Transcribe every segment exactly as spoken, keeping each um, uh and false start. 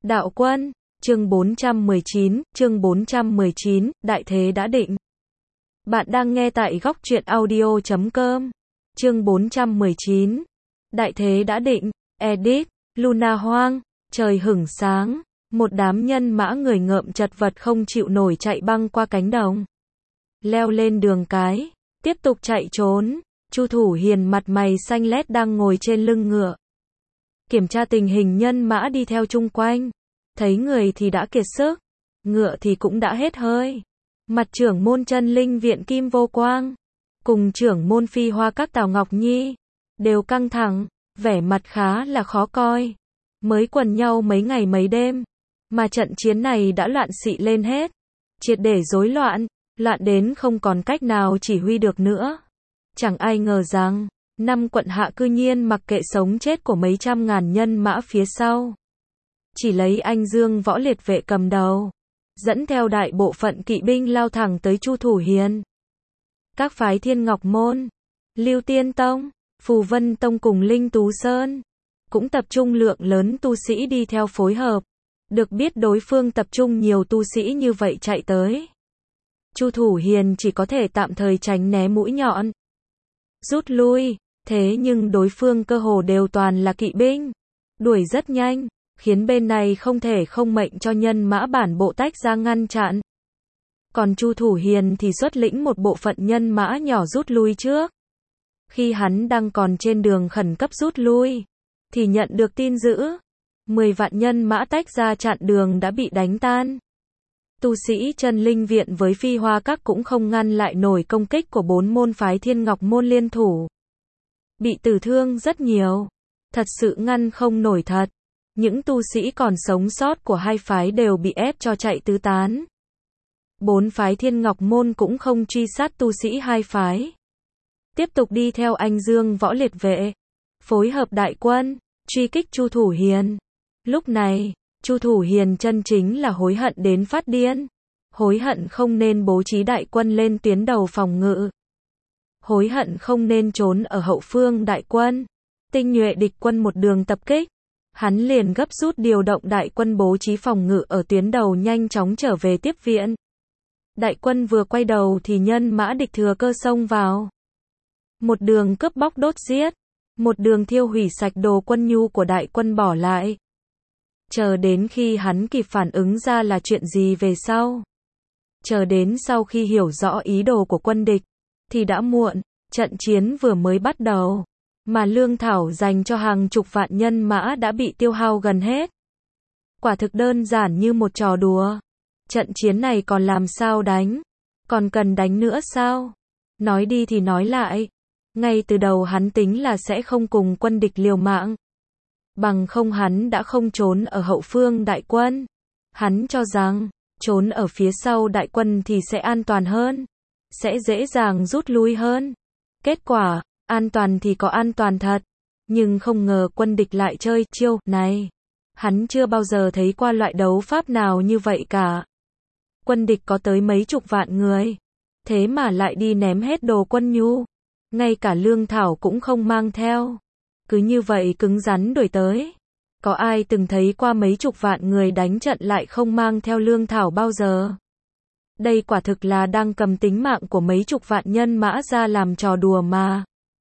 Đạo quân, chương bốn trăm mười chín, chương bốn trăm mười chín, đại thế đã định. Bạn đang nghe tại góc truyện audio chấm com. Chương bốn trăm mười chín. Đại thế đã định. Edit, Luna hoang, trời hửng sáng, một đám nhân mã người ngợm chật vật không chịu nổi chạy băng qua cánh đồng. Leo lên đường cái, tiếp tục chạy trốn. Chu Thủ Hiền mặt mày xanh lét đang ngồi trên lưng ngựa. Kiểm tra tình hình nhân mã đi theo chung quanh. Thấy người thì đã kiệt sức, ngựa thì cũng đã hết hơi. Mặt trưởng môn Chân Linh viện Kim Vô Quang, cùng trưởng môn Phi Hoa các Tào Ngọc Nhi, đều căng thẳng, vẻ mặt khá là khó coi. Mới quần nhau mấy ngày mấy đêm, mà trận chiến này đã loạn xị lên hết. Triệt để rối loạn, loạn đến không còn cách nào chỉ huy được nữa. Chẳng ai ngờ rằng, năm quận hạ cư nhiên mặc kệ sống chết của mấy trăm ngàn nhân mã phía sau. Chỉ lấy anh Dương Võ Liệt vệ cầm đầu, dẫn theo đại bộ phận kỵ binh lao thẳng tới Chu Thủ Hiền. Các phái Thiên Ngọc Môn, Lưu Tiên Tông, Phù Vân Tông cùng Linh Tú Sơn cũng tập trung lượng lớn tu sĩ đi theo phối hợp. Được biết đối phương tập trung nhiều tu sĩ như vậy chạy tới. Chu Thủ Hiền chỉ có thể tạm thời tránh né mũi nhọn, rút lui, thế nhưng đối phương cơ hồ đều toàn là kỵ binh, đuổi rất nhanh, khiến bên này không thể không mệnh cho nhân mã bản bộ tách ra ngăn chặn. Còn Chu Thủ Hiền thì xuất lĩnh một bộ phận nhân mã nhỏ rút lui trước. Khi hắn đang còn trên đường khẩn cấp rút lui, thì nhận được tin dữ, mười vạn nhân mã tách ra chặn đường đã bị đánh tan. Tu sĩ Chân Linh viện với Phi Hoa các cũng không ngăn lại nổi công kích của bốn môn phái Thiên Ngọc Môn liên thủ. Bị tử thương rất nhiều, thật sự ngăn không nổi thật. Những tu sĩ còn sống sót của hai phái đều bị ép cho chạy tứ tán. Bốn phái Thiên Ngọc Môn cũng không truy sát tu sĩ hai phái. Tiếp tục đi theo anh Dương Võ Liệt vệ, phối hợp đại quân, truy kích Chu Thủ Hiền. Lúc này, Chu Thủ Hiền chân chính là hối hận đến phát điên. Hối hận không nên bố trí đại quân lên tuyến đầu phòng ngự. Hối hận không nên trốn ở hậu phương đại quân. Tinh nhuệ địch quân một đường tập kích. Hắn liền gấp rút điều động đại quân bố trí phòng ngự ở tuyến đầu nhanh chóng trở về tiếp viện. Đại quân vừa quay đầu thì nhân mã địch thừa cơ xông vào. Một đường cướp bóc đốt giết. Một đường thiêu hủy sạch đồ quân nhu của đại quân bỏ lại. Chờ đến khi hắn kịp phản ứng ra là chuyện gì về sau. Chờ đến sau khi hiểu rõ ý đồ của quân địch, thì đã muộn, trận chiến vừa mới bắt đầu. Mà lương thảo dành cho hàng chục vạn nhân mã đã bị tiêu hao gần hết. Quả thực đơn giản như một trò đùa. Trận chiến này còn làm sao đánh? Còn cần đánh nữa sao? Nói đi thì nói lại. Ngay từ đầu hắn tính là sẽ không cùng quân địch liều mạng. Bằng không hắn đã không trốn ở hậu phương đại quân. Hắn cho rằng, trốn ở phía sau đại quân thì sẽ an toàn hơn. Sẽ dễ dàng rút lui hơn. Kết quả, an toàn thì có an toàn thật. Nhưng không ngờ quân địch lại chơi chiêu này. Hắn chưa bao giờ thấy qua loại đấu pháp nào như vậy cả. Quân địch có tới mấy chục vạn người. Thế mà lại đi ném hết đồ quân nhu. Ngay cả lương thảo cũng không mang theo. Cứ như vậy cứng rắn đuổi tới. Có ai từng thấy qua mấy chục vạn người đánh trận lại không mang theo lương thảo bao giờ? Đây quả thực là đang cầm tính mạng của mấy chục vạn nhân mã ra làm trò đùa mà.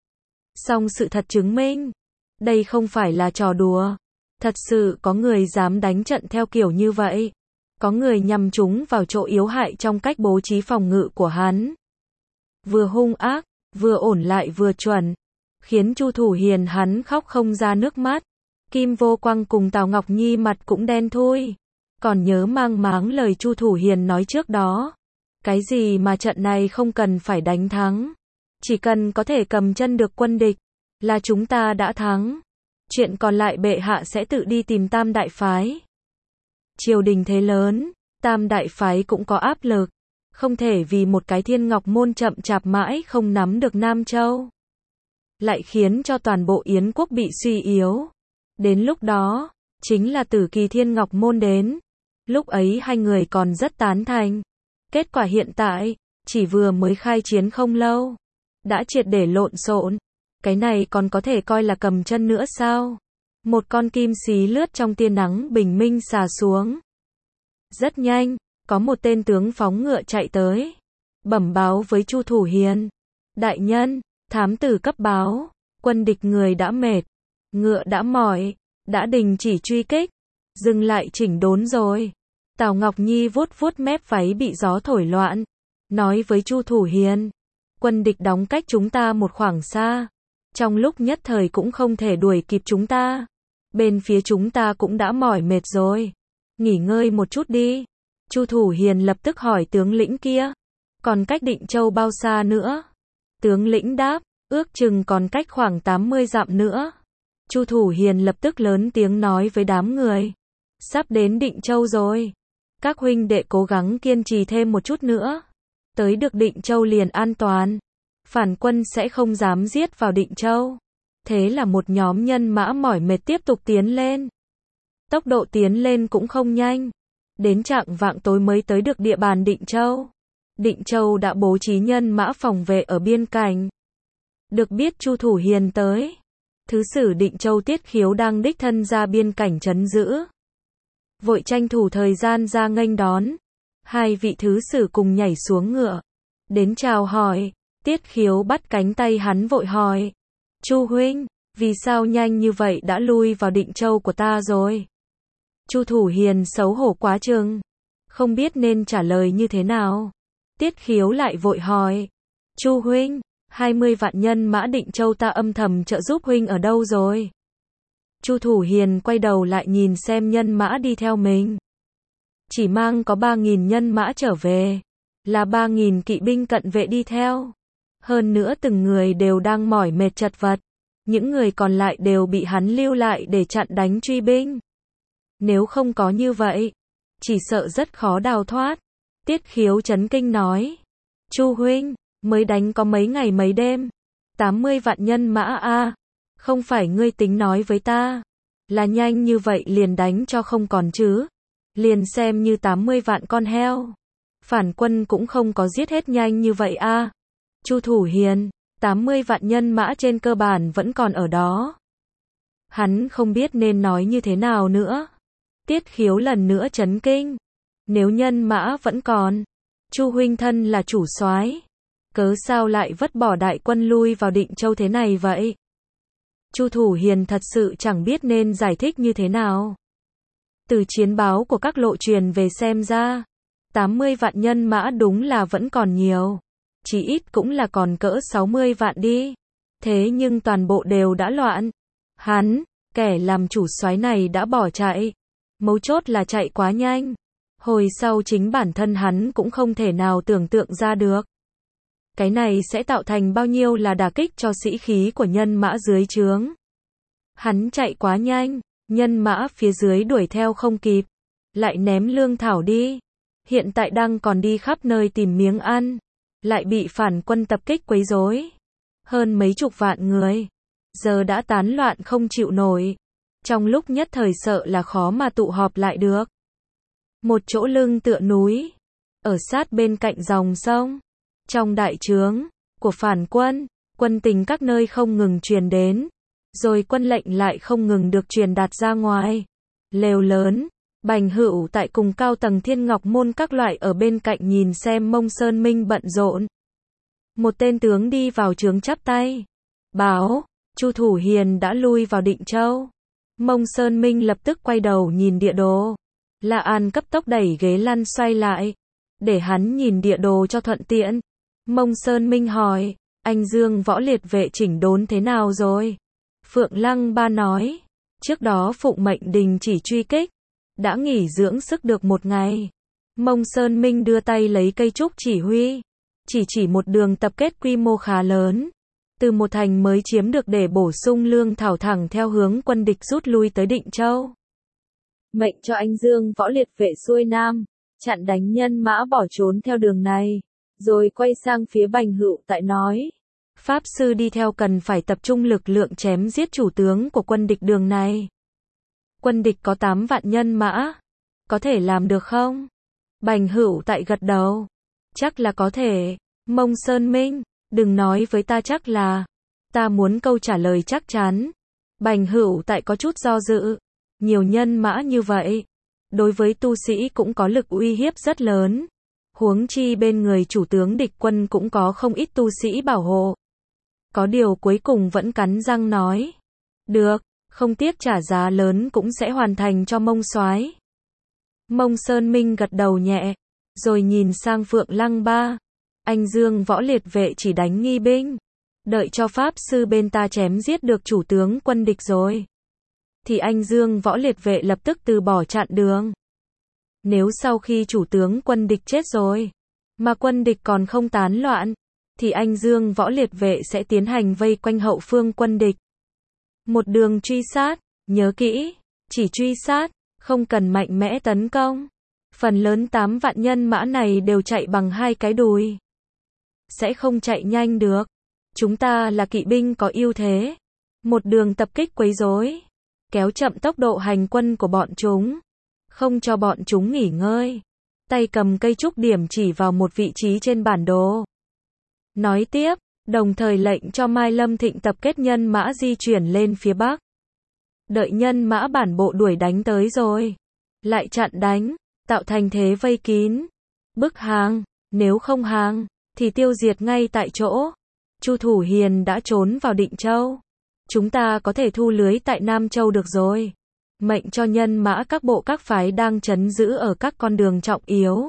Song sự thật chứng minh, đây không phải là trò đùa. Thật sự có người dám đánh trận theo kiểu như vậy. Có người nhằm trúng vào chỗ yếu hại trong cách bố trí phòng ngự của hắn. Vừa hung ác, vừa ổn lại vừa chuẩn. Khiến Chu Thủ Hiền hắn khóc không ra nước mắt. Kim Vô Quang cùng Tào Ngọc Nhi mặt cũng đen thui. Còn nhớ mang máng lời Chu Thủ Hiền nói trước đó. Cái gì mà trận này không cần phải đánh thắng. Chỉ cần có thể cầm chân được quân địch, là chúng ta đã thắng. Chuyện còn lại bệ hạ sẽ tự đi tìm Tam Đại Phái. Triều đình thế lớn, Tam Đại Phái cũng có áp lực. Không thể vì một cái Thiên Ngọc Môn chậm chạp mãi không nắm được Nam Châu. Lại khiến cho toàn bộ Yến quốc bị suy yếu. Đến lúc đó, chính là tử kỳ Thiên Ngọc Môn đến. Lúc ấy hai người còn rất tán thành. Kết quả hiện tại, chỉ vừa mới khai chiến không lâu. Đã triệt để lộn xộn. Cái này còn có thể coi là cầm chân nữa sao? Một con kim xí lướt trong tia nắng bình minh xà xuống. Rất nhanh, có một tên tướng phóng ngựa chạy tới, bẩm báo với Chu Thủ Hiền. Đại nhân, thám tử cấp báo, quân địch người đã mệt, ngựa đã mỏi, đã đình chỉ truy kích, dừng lại chỉnh đốn rồi. Tào Ngọc Nhi vuốt vuốt mép váy bị gió thổi loạn, nói với Chu Thủ Hiền, quân địch đóng cách chúng ta một khoảng xa, trong lúc nhất thời cũng không thể đuổi kịp chúng ta. Bên phía chúng ta cũng đã mỏi mệt rồi, nghỉ ngơi một chút đi. Chu Thủ Hiền lập tức hỏi tướng lĩnh kia, còn cách Định Châu bao xa nữa? Tướng lĩnh đáp, ước chừng còn cách khoảng tám mươi dặm nữa. Chu Thủ Hiền lập tức lớn tiếng nói với đám người, sắp đến Định Châu rồi, các huynh đệ cố gắng kiên trì thêm một chút nữa, tới được Định Châu liền an toàn, phản quân sẽ không dám giết vào Định Châu. Thế là một nhóm nhân mã mỏi mệt tiếp tục tiến lên. Tốc độ tiến lên cũng không nhanh, đến chạng vạng tối mới tới được địa bàn Định Châu. Định Châu đã bố trí nhân mã phòng vệ ở biên cảnh. Được biết Chu Thủ Hiền tới, thứ sử Định Châu Tiết Khiếu đang đích thân ra biên cảnh trấn giữ, vội tranh thủ thời gian ra nghênh đón. Hai vị thứ sử cùng nhảy xuống ngựa, đến chào hỏi. Tiết Khiếu bắt cánh tay hắn vội hỏi, Chu huynh, vì sao nhanh như vậy đã lui vào Định Châu của ta rồi? Chu Thủ Hiền xấu hổ quá chừng, không biết nên trả lời như thế nào. Tiết Khiếu lại vội hỏi, Chu huynh, hai mươi vạn nhân mã Định Châu ta âm thầm trợ giúp huynh ở đâu rồi? Chu Thủ Hiền quay đầu lại nhìn xem nhân mã đi theo mình, chỉ mang có ba nghìn nhân mã trở về, là ba nghìn kỵ binh cận vệ đi theo. Hơn nữa từng người đều đang mỏi mệt chật vật, những người còn lại đều bị hắn lưu lại để chặn đánh truy binh. Nếu không có như vậy, chỉ sợ rất khó đào thoát. Tiết Khiếu chấn kinh nói, Chu huynh, mới đánh có mấy ngày mấy đêm, tám mươi vạn nhân mã a, à, không phải ngươi tính nói với ta, là nhanh như vậy liền đánh cho không còn chứ, liền xem như tám mươi vạn con heo. Phản quân cũng không có giết hết nhanh như vậy a. À. Chu Thủ Hiền, tám mươi vạn nhân mã trên cơ bản vẫn còn ở đó. Hắn không biết nên nói như thế nào nữa. Tiết Khiếu lần nữa chấn kinh. Nếu nhân mã vẫn còn, Chu huynh thân là chủ soái, cớ sao lại vứt bỏ đại quân lui vào Định Châu thế này vậy? Chu Thủ Hiền thật sự chẳng biết nên giải thích như thế nào. Từ chiến báo của các lộ truyền về xem ra, tám mươi vạn nhân mã đúng là vẫn còn nhiều. Chỉ ít cũng là còn cỡ sáu mươi vạn đi. Thế nhưng toàn bộ đều đã loạn. Hắn, kẻ làm chủ soái này đã bỏ chạy. Mấu chốt là chạy quá nhanh. Hồi sau chính bản thân hắn cũng không thể nào tưởng tượng ra được. Cái này sẽ tạo thành bao nhiêu là đả kích cho sĩ khí của nhân mã dưới trướng. Hắn chạy quá nhanh, nhân mã phía dưới đuổi theo không kịp, lại ném lương thảo đi. Hiện tại đang còn đi khắp nơi tìm miếng ăn, lại bị phản quân tập kích quấy rối. Hơn mấy chục vạn người, giờ đã tán loạn không chịu nổi. Trong lúc nhất thời sợ là khó mà tụ họp lại được. Một chỗ lưng tựa núi, ở sát bên cạnh dòng sông, trong đại trướng của phản quân, quân tình các nơi không ngừng truyền đến, rồi quân lệnh lại không ngừng được truyền đạt ra ngoài. Lều lớn, Bành Hữu tại cùng cao tầng Thiên Ngọc Môn các loại ở bên cạnh nhìn xem Mông Sơn Minh bận rộn. Một tên tướng đi vào trướng chắp tay, báo, Chu Thủ Hiền đã lui vào Định Châu. Mông Sơn Minh lập tức quay đầu nhìn địa đồ. La An cấp tốc đẩy ghế lăn xoay lại, để hắn nhìn địa đồ cho thuận tiện. Mông Sơn Minh hỏi, anh Dương võ liệt vệ chỉnh đốn thế nào rồi? Phượng Lăng Ba nói, trước đó phụng mệnh đình chỉ truy kích, đã nghỉ dưỡng sức được một ngày. Mông Sơn Minh đưa tay lấy cây trúc chỉ huy, chỉ chỉ một đường tập kết quy mô khá lớn, từ một thành mới chiếm được để bổ sung lương thảo thẳng theo hướng quân địch rút lui tới Định Châu. Mệnh cho anh Dương võ liệt vệ xuôi nam, chặn đánh nhân mã bỏ trốn theo đường này, rồi quay sang phía Bành Hữu tại nói, Pháp sư đi theo cần phải tập trung lực lượng chém giết chủ tướng của quân địch đường này. Quân địch có tám vạn nhân mã, có thể làm được không? Bành Hữu tại gật đầu, chắc là có thể. Mông Sơn Minh, đừng nói với ta chắc là, ta muốn câu trả lời chắc chắn. Bành Hữu Tại có chút do dự. Nhiều nhân mã như vậy, đối với tu sĩ cũng có lực uy hiếp rất lớn. Huống chi bên người chủ tướng địch quân cũng có không ít tu sĩ bảo hộ. Có điều cuối cùng vẫn cắn răng nói. Được, không tiếc trả giá lớn cũng sẽ hoàn thành cho Mông Soái. Mông Sơn Minh gật đầu nhẹ, rồi nhìn sang Phượng Lăng Ba. Anh Dương Võ Liệt Vệ chỉ đánh nghi binh. Đợi cho Pháp Sư bên ta chém giết được chủ tướng quân địch rồi, thì anh Dương Võ Liệt Vệ lập tức từ bỏ chặn đường. Nếu sau khi chủ tướng quân địch chết rồi, mà quân địch còn không tán loạn, thì anh Dương Võ Liệt Vệ sẽ tiến hành vây quanh hậu phương quân địch. Một đường truy sát, nhớ kỹ, chỉ truy sát, không cần mạnh mẽ tấn công. Phần lớn tám vạn nhân mã này đều chạy bằng hai cái đùi. Sẽ không chạy nhanh được. Chúng ta là kỵ binh có ưu thế. Một đường tập kích quấy rối, kéo chậm tốc độ hành quân của bọn chúng, không cho bọn chúng nghỉ ngơi. Tay cầm cây trúc điểm chỉ vào một vị trí trên bản đồ. Nói tiếp, đồng thời lệnh cho Mai Lâm Thịnh tập kết nhân mã di chuyển lên phía bắc. Đợi nhân mã bản bộ đuổi đánh tới rồi, lại chặn đánh, tạo thành thế vây kín, bức hàng, nếu không hàng, thì tiêu diệt ngay tại chỗ. Chu Thủ Hiền đã trốn vào Định Châu. Chúng ta có thể thu lưới tại Nam Châu được rồi. Mệnh cho nhân mã các bộ các phái đang trấn giữ ở các con đường trọng yếu.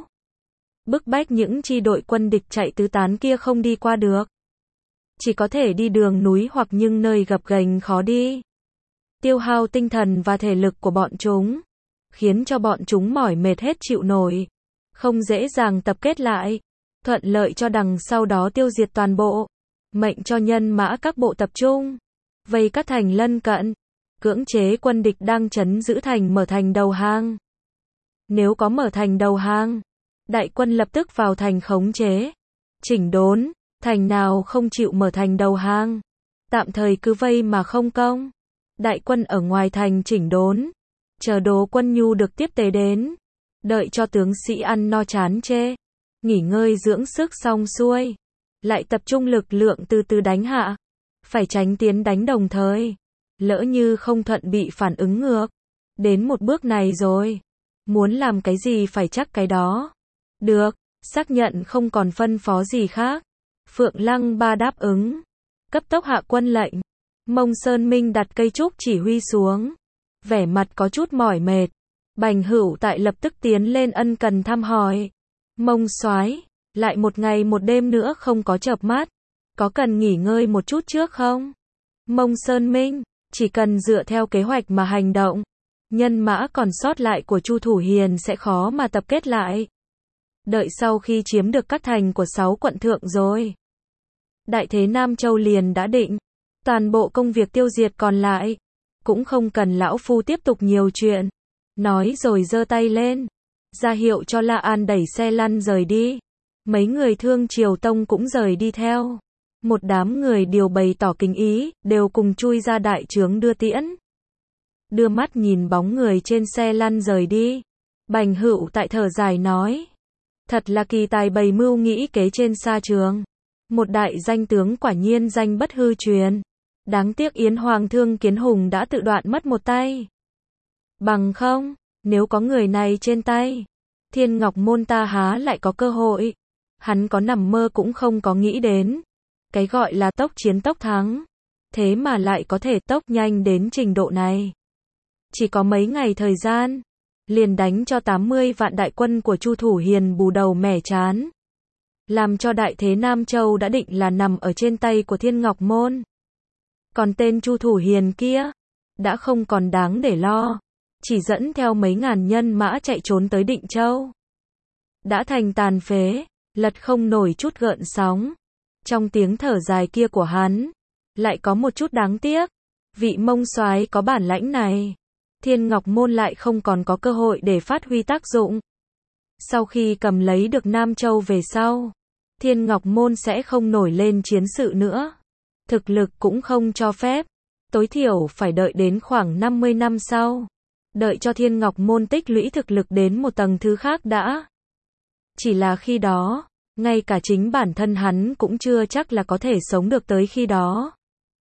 Bức bách những chi đội quân địch chạy tứ tán kia không đi qua được. Chỉ có thể đi đường núi hoặc những nơi gập ghềnh khó đi. Tiêu hao tinh thần và thể lực của bọn chúng, khiến cho bọn chúng mỏi mệt hết chịu nổi. Không dễ dàng tập kết lại. Thuận lợi cho đằng sau đó tiêu diệt toàn bộ. Mệnh cho nhân mã các bộ tập trung, vây các thành lân cận, cưỡng chế quân địch đang trấn giữ thành mở thành đầu hàng. Nếu có mở thành đầu hàng, đại quân lập tức vào thành khống chế, chỉnh đốn. Thành nào không chịu mở thành đầu hàng, tạm thời cứ vây mà không công. Đại quân ở ngoài thành chỉnh đốn, chờ đồ quân nhu được tiếp tế đến. Đợi cho tướng sĩ ăn no chán chê, nghỉ ngơi dưỡng sức xong xuôi, lại tập trung lực lượng từ từ đánh hạ. Phải tránh tiến đánh đồng thời, lỡ như không thuận bị phản ứng ngược. Đến một bước này rồi, muốn làm cái gì phải chắc cái đó. Được, xác nhận không còn phân phó gì khác. Phượng Lăng Ba đáp ứng, cấp tốc hạ quân lệnh. Mông Sơn Minh đặt cây trúc chỉ huy xuống, vẻ mặt có chút mỏi mệt. Bành Hữu Tại lập tức tiến lên ân cần thăm hỏi. Mông soái, lại một ngày một đêm nữa không có chợp mắt, có cần nghỉ ngơi một chút trước không? Mông Sơn Minh, chỉ cần dựa theo kế hoạch mà hành động, nhân mã còn sót lại của Chu Thủ Hiền sẽ khó mà tập kết lại. Đợi sau khi chiếm được các thành của sáu quận thượng rồi, đại thế Nam Châu liền đã định. Toàn bộ công việc tiêu diệt còn lại, cũng không cần lão phu tiếp tục nhiều chuyện. Nói rồi giơ tay lên, ra hiệu cho La An đẩy xe lăn rời đi. Mấy người Thương Triều Tông cũng rời đi theo. Một đám người đều bày tỏ kính ý, đều cùng chui ra đại trướng đưa tiễn. Đưa mắt nhìn bóng người trên xe lăn rời đi, Bành Hữu Tại thở dài nói. Thật là kỳ tài bày mưu nghĩ kế trên sa trường. Một đại danh tướng quả nhiên danh bất hư truyền. Đáng tiếc Yến Hoàng Thương Kiến Hùng đã tự đoạn mất một tay. Bằng không, nếu có người này trên tay, Thiên Ngọc Môn ta há lại có cơ hội. Hắn có nằm mơ cũng không có nghĩ đến. Cái gọi là tốc chiến tốc thắng, thế mà lại có thể tốc nhanh đến trình độ này. Chỉ có mấy ngày thời gian, liền đánh cho tám mươi vạn đại quân của Chu Thủ Hiền bù đầu mẻ chán. Làm cho đại thế Nam Châu đã định là nằm ở trên tay của Thiên Ngọc Môn. Còn tên Chu Thủ Hiền kia, đã không còn đáng để lo. Chỉ dẫn theo mấy ngàn nhân mã chạy trốn tới Định Châu. Đã thành tàn phế, lật không nổi chút gợn sóng. Trong tiếng thở dài kia của hắn, lại có một chút đáng tiếc. Vị Mông soái có bản lãnh này, Thiên Ngọc Môn lại không còn có cơ hội để phát huy tác dụng. Sau khi cầm lấy được Nam Châu về sau, Thiên Ngọc Môn sẽ không nổi lên chiến sự nữa. Thực lực cũng không cho phép. Tối thiểu phải đợi đến khoảng năm mươi năm sau. Đợi cho Thiên Ngọc Môn tích lũy thực lực đến một tầng thứ khác đã. Chỉ là khi đó, ngay cả chính bản thân hắn cũng chưa chắc là có thể sống được tới khi đó.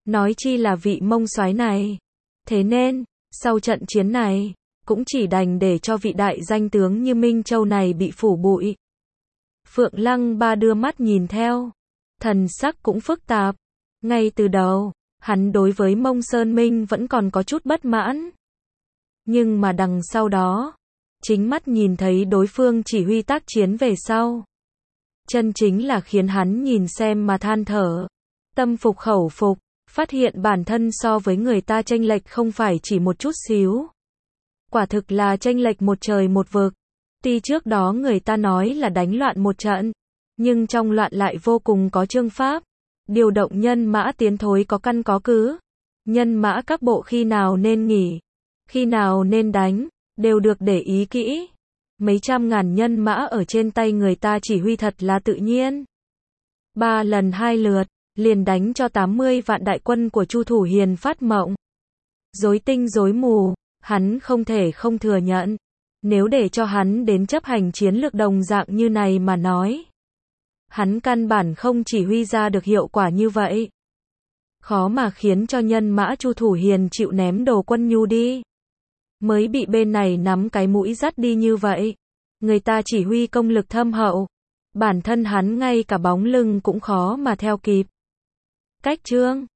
nói chi là vị Mông soái này. Thế nên, sau trận chiến này, cũng chỉ đành để cho vị đại danh tướng như Minh Châu này bị phủ bụi. Phượng Lăng Ba đưa mắt nhìn theo, thần sắc cũng phức tạp. Ngay từ đầu, hắn đối với Mông Sơn Minh vẫn còn có chút bất mãn. Nhưng mà đằng sau đó, chính mắt nhìn thấy đối phương chỉ huy tác chiến về sau. Chân chính là khiến hắn nhìn xem mà than thở. Tâm phục khẩu phục, phát hiện bản thân so với người ta chênh lệch không phải chỉ một chút xíu. Quả thực là chênh lệch một trời một vực. Tuy trước đó người ta nói là đánh loạn một trận, nhưng trong loạn lại vô cùng có chương pháp. Điều động nhân mã tiến thối có căn có cứ. Nhân mã các bộ khi nào nên nghỉ, khi nào nên đánh, đều được để ý kỹ. Mấy trăm ngàn nhân mã ở trên tay người ta chỉ huy thật là tự nhiên. Ba lần hai lượt, liền đánh cho tám mươi vạn đại quân của Chu Thủ Hiền phát mộng. Rối tinh rối mù, hắn không thể không thừa nhận. Nếu để cho hắn đến chấp hành chiến lược đồng dạng như này mà nói, hắn căn bản không chỉ huy ra được hiệu quả như vậy. Khó mà khiến cho nhân mã Chu Thủ Hiền chịu ném đồ quân nhu đi. Mới bị bên này nắm cái mũi dắt đi như vậy. Người ta chỉ huy công lực thâm hậu. Bản thân hắn ngay cả bóng lưng cũng khó mà theo kịp. Cách chương